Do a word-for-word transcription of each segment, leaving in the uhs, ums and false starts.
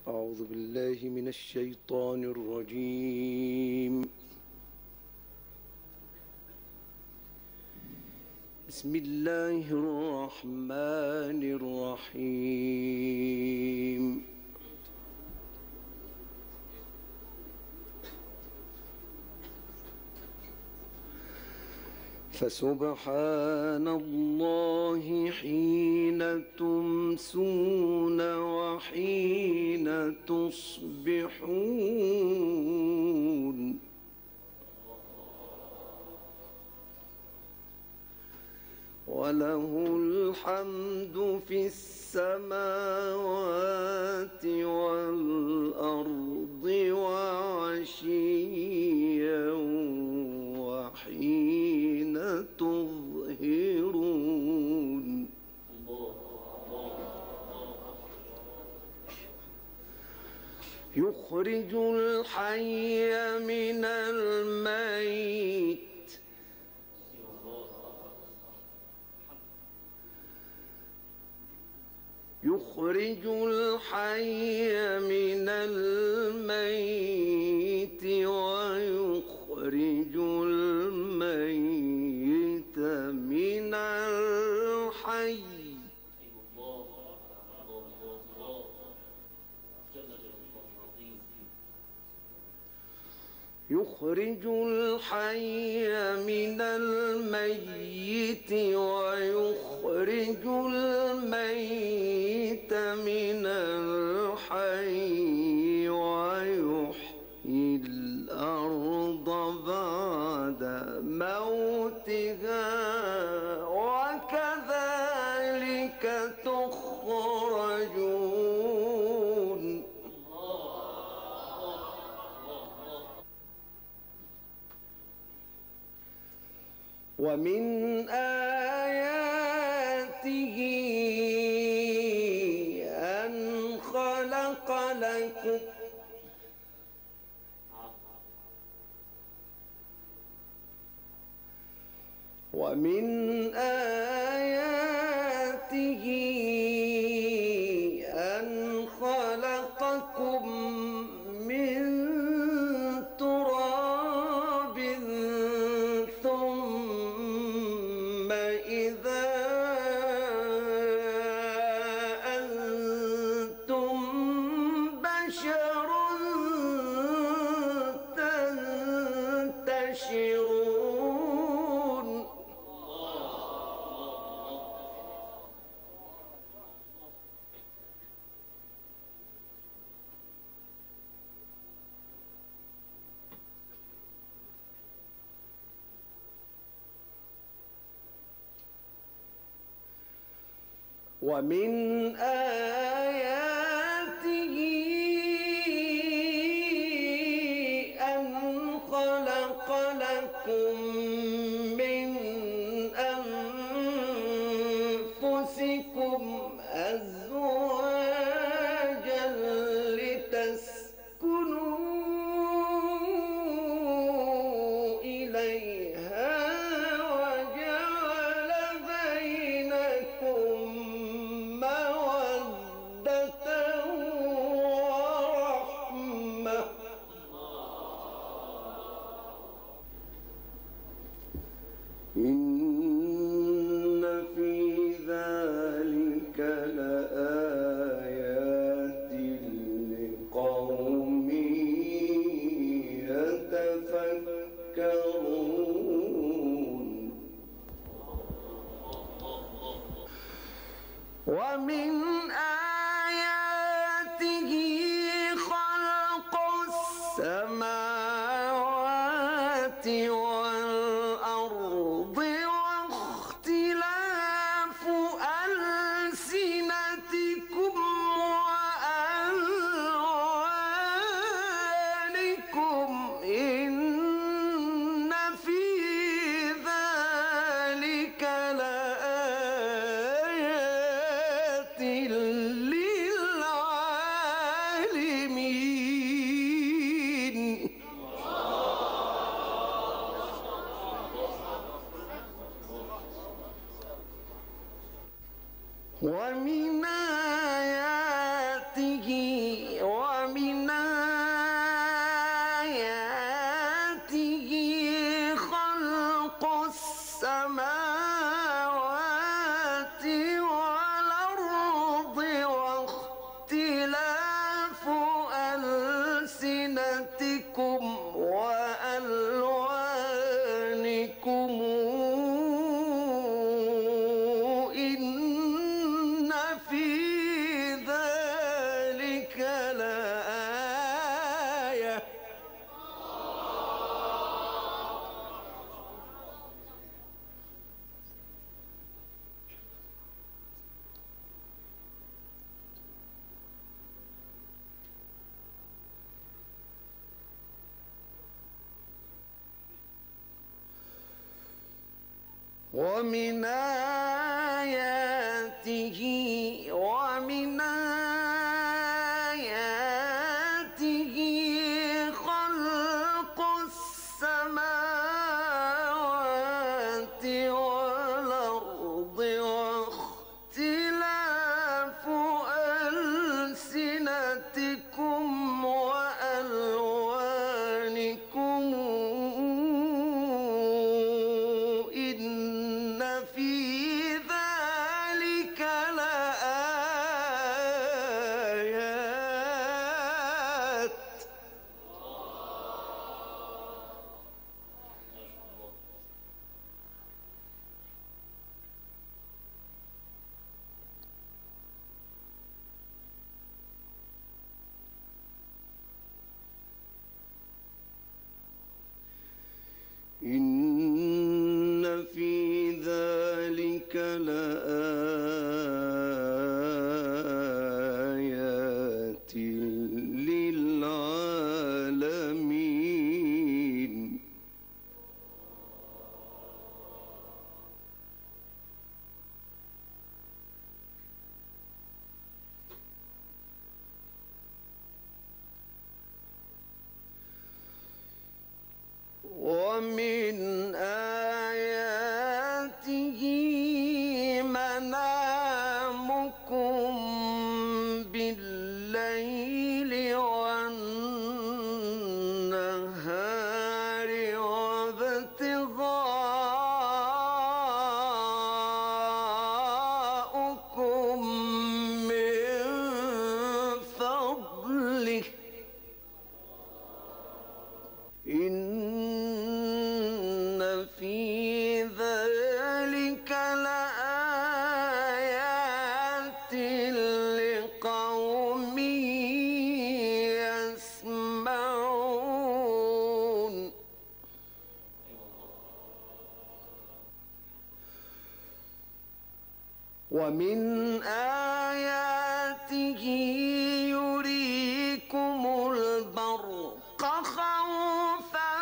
أعوذ بالله من الشيطان الرجيم. بسم الله الرحمن الرحيم. فسبحان الله حين تمسون وحين تصبحون، وله الحمد في السماوات والأرض وعشيا وحين تظهرون. يخرج الحي من الميت يخرج الحي من الميت ويخرج الميت من الحي. يخرج الحي من الميت ويخرج الميت من الحي ويحيي الأرض بعد موتها وكذلك تخرجون. ومن آياته أن خلق لكم ومن آياته أن خلقكم من تراب ثم إذا أنتم بشر تنتشرون. ومن آياته أن خلق لكم من أنفسكم أزواجا لتسكنوا إليها وجعل بينكم مودة ومن آياته ومن آياته خلق السماوات والأرض واختلاف ألسنتكم وألوانكم إن في ذلك لآيات. إن في ذلك لآيات للعالمين. ومن آياته منامكم بالليل والنهار وابتغاؤكم من فضله إن في ذلك لآيات لقوم يسمعون. ومن آياته يريكم البرق خوفا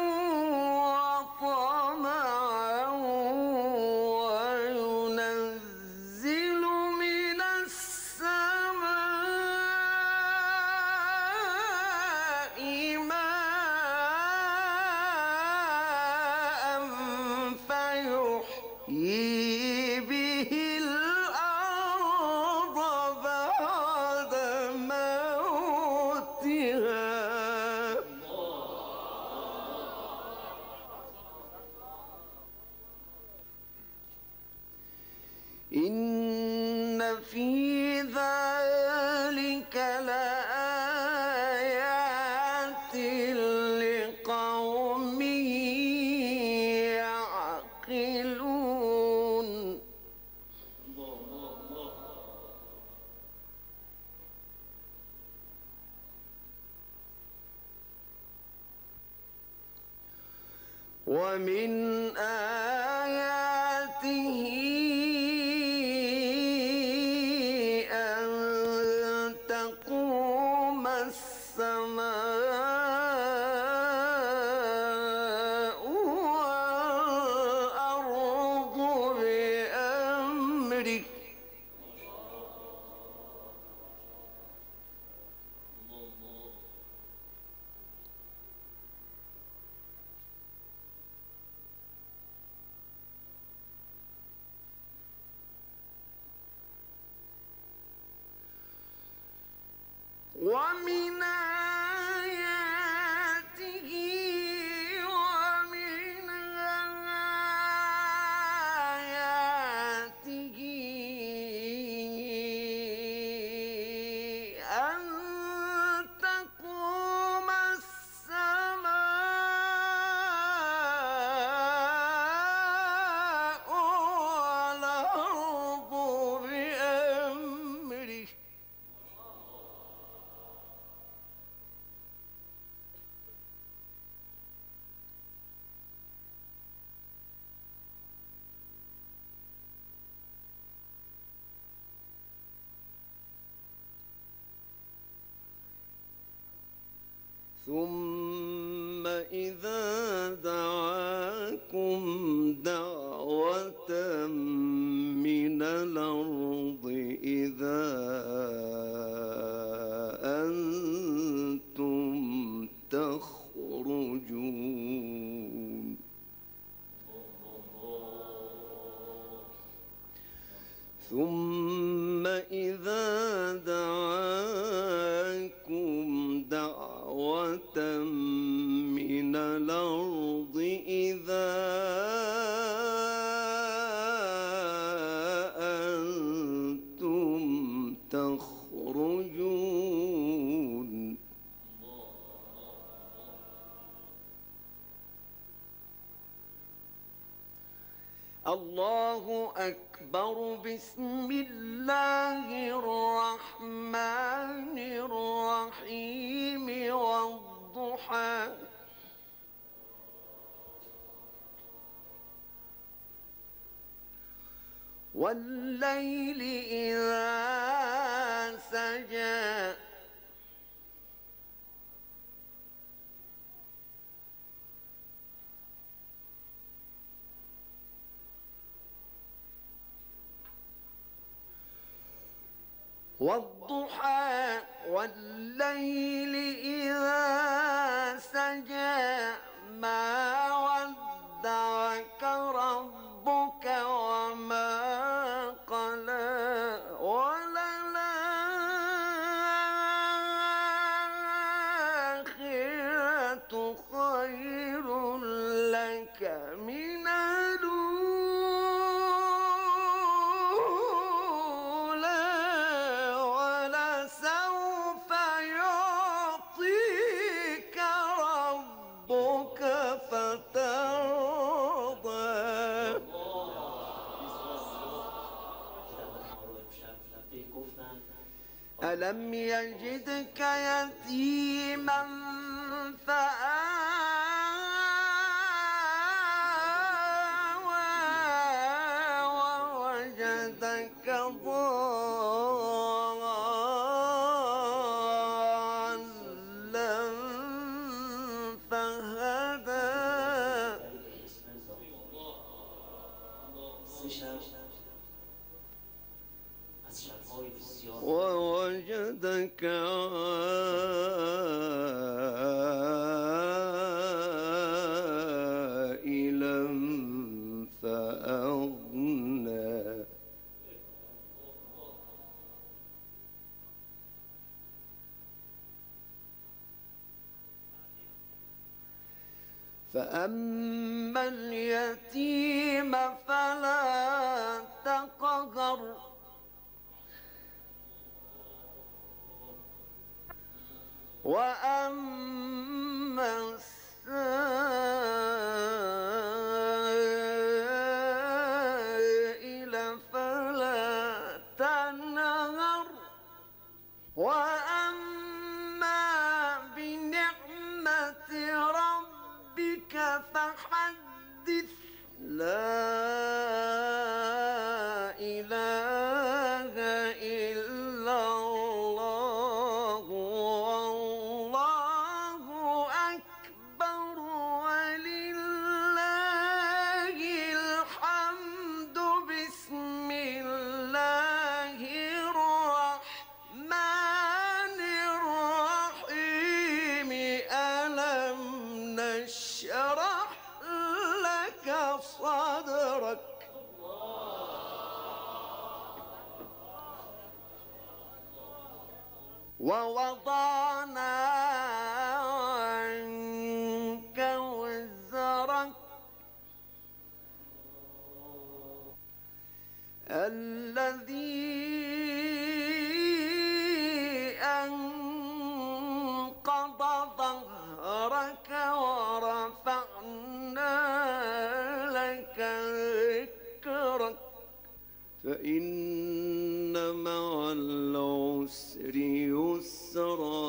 وطمعا وينزل من السماء ماء فيحيي به الأرض بعد موتها. إن في ذلك لآيات لقوم يعقلون. ومن آياته أن تقوم السماء والأرض بأمره ومن آياته ومن آياته أن تقوم السماء والأرض بأمره ثم إذا دعاكم دعوة من الأرض إذا أنتم تخرجون ثم إذا دعاكم دعوة من الأرض إذا أنتم تخرجون الله أكبر. بسم الله الرحمن الرحيم والضحى والليل إذا سجى والضحى والليل إذا سجى ما ودعك ربك وما قلى وللآخرة خير لك من ألم يجدك يتيما فآوى ووجدك ضالا فهدى ووجدك عائلا فأغنى فأما اليتيم فلا تقهر وأما السائل فلا تنهر وأما بنعمة ربك فحدث لا إله إلا الله والله أكبر ولله الحمد. بسم الله الرحمن الرحيم ألم نشرح لك صدرك ووضعنا عنك وزرك الذي أنقض ظهرك ورفعنا لك ذكرك فإن مع العسر يسرا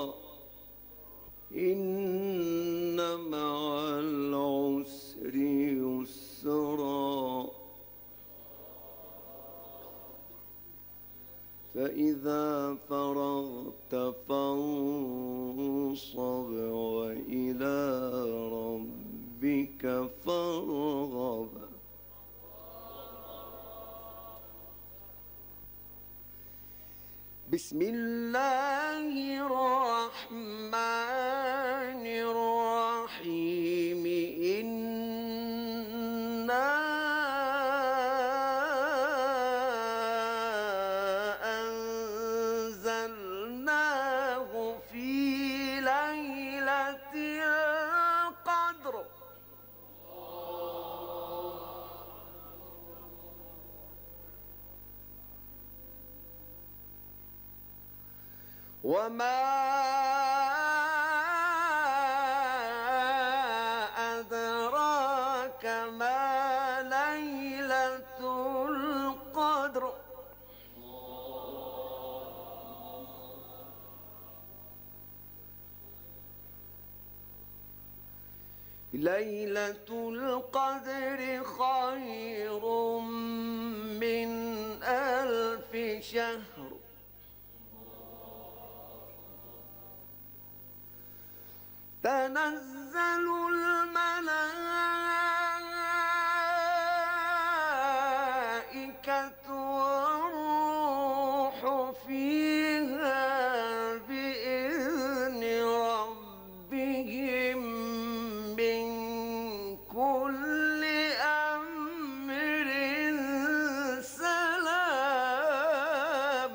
إن مع العسر يسرا فإذا فرغت فانصب وإلى ربك فارغب بسم الله الرحمن الرحيم إنا أنزلناه في ليلة القدر وما أدراك ما ليلة القدر ليلة القدر خير من ألف شهر تنزل الملائكة والروح فيها بإذن ربهم من كل أمر سلام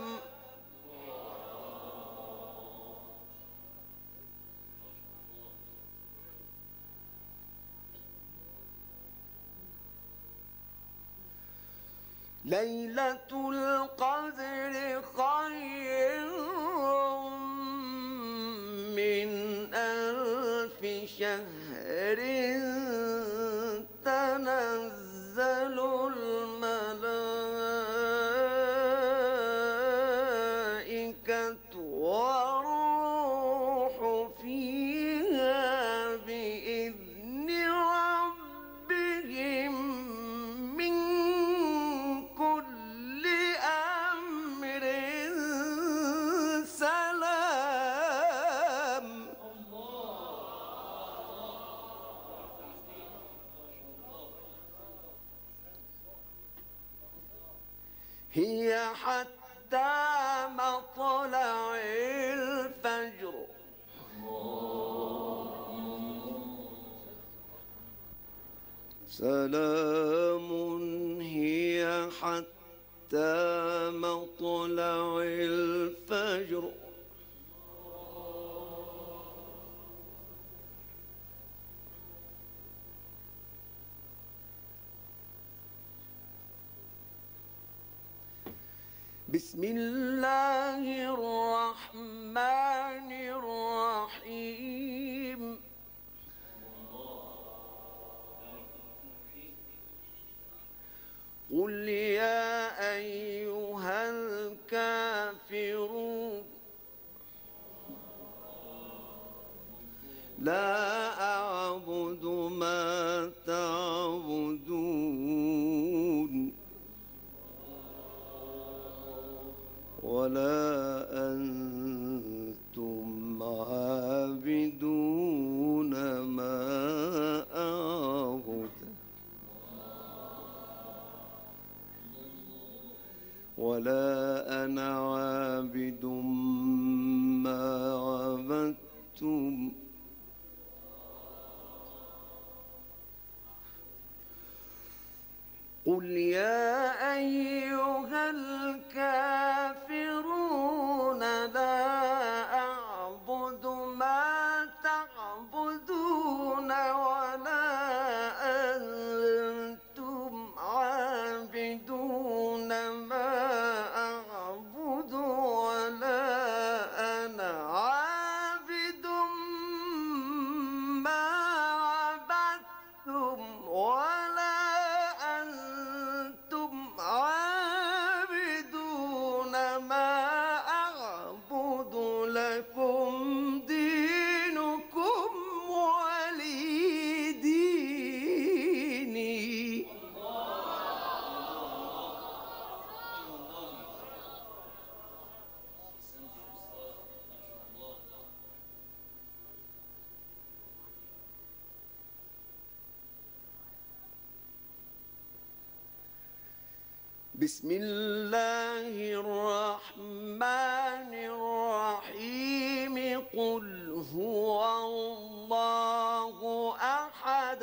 ليلة القدر خير من ألف شهر تنزل الملائكة والروح فيها بإذن ربهم من كل أمر سلام هي حتى مطلع الفجر سلام هي حتى مطلع الفجر بسم الله الرحمن الرحيم قل يا أيها الكافرون لا أعبد ما تعبدون ولا أنتم عابدون ما أعبد ولا أنا عابد ما عبدتم قل يا أيها الكافرون لا أعبد ما تعبدون ولا أنتم عابدون ما أعبد ولا أنا عابد ما عبدتم ولا أنتم عابدون ما أعبد لكم دينكم ولي ديني بسم الله الرحمن قل هو الله أحد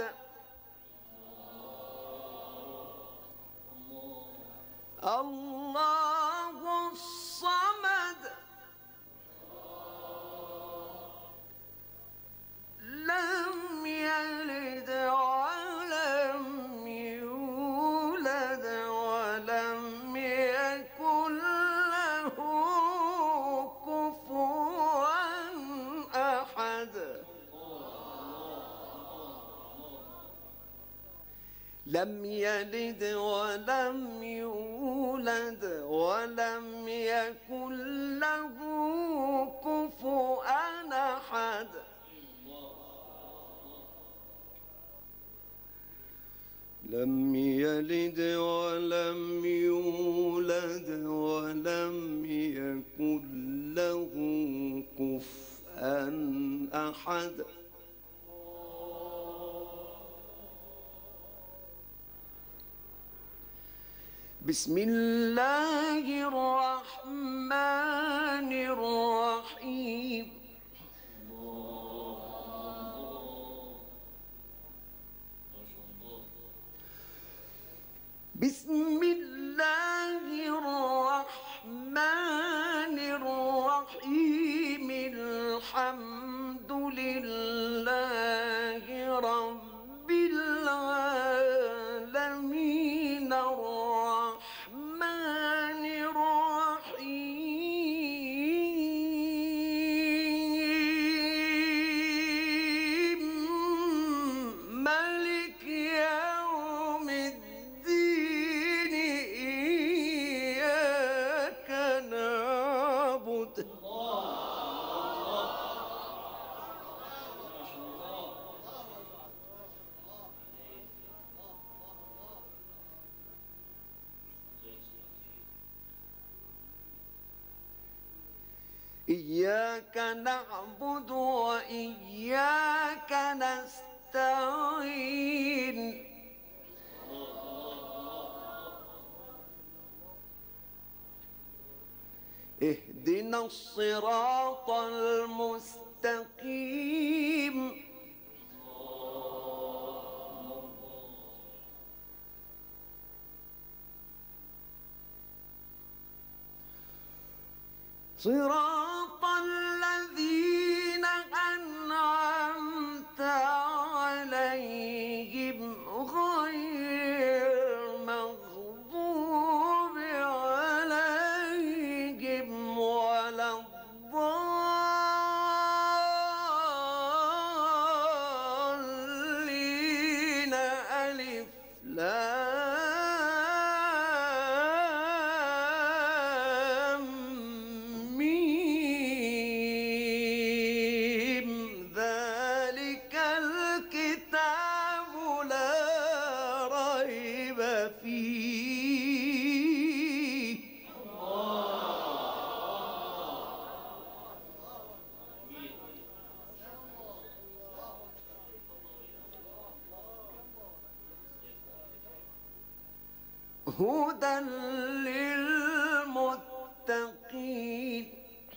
الله الصمد لم يلد ولم يولد ولم يكن له كفوا أحد لم يلد ولم يولد ولم يكن له كفوا أحد لم يلد ولم يولد ولم يكن له كفوا أحد بسم الله الرحمن الرحيم بسم الله الرحمن الرحيم الحمد لله رب العالمين الرحمن الرحيم مالك يوم الدين إياك نعبد إياك نعبد وإياك نستعين اهدنا الصراط المستقيم صراط الذين أنعمت عليهم غير المغضوب عليهم ولا الضالين ألف لام ميم ذلك الكتاب لا ريب فيه هدى للمتقين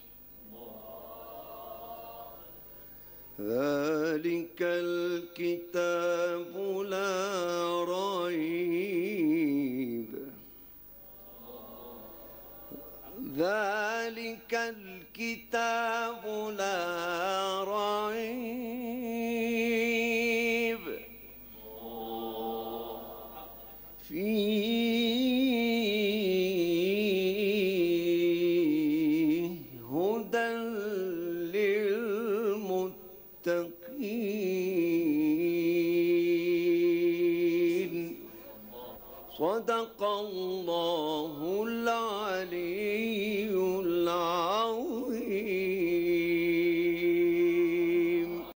ذلك الكتاب لا ريب ذلك الكتاب لا ريب فيه هدى للمتقين صدق الله العلي العظيم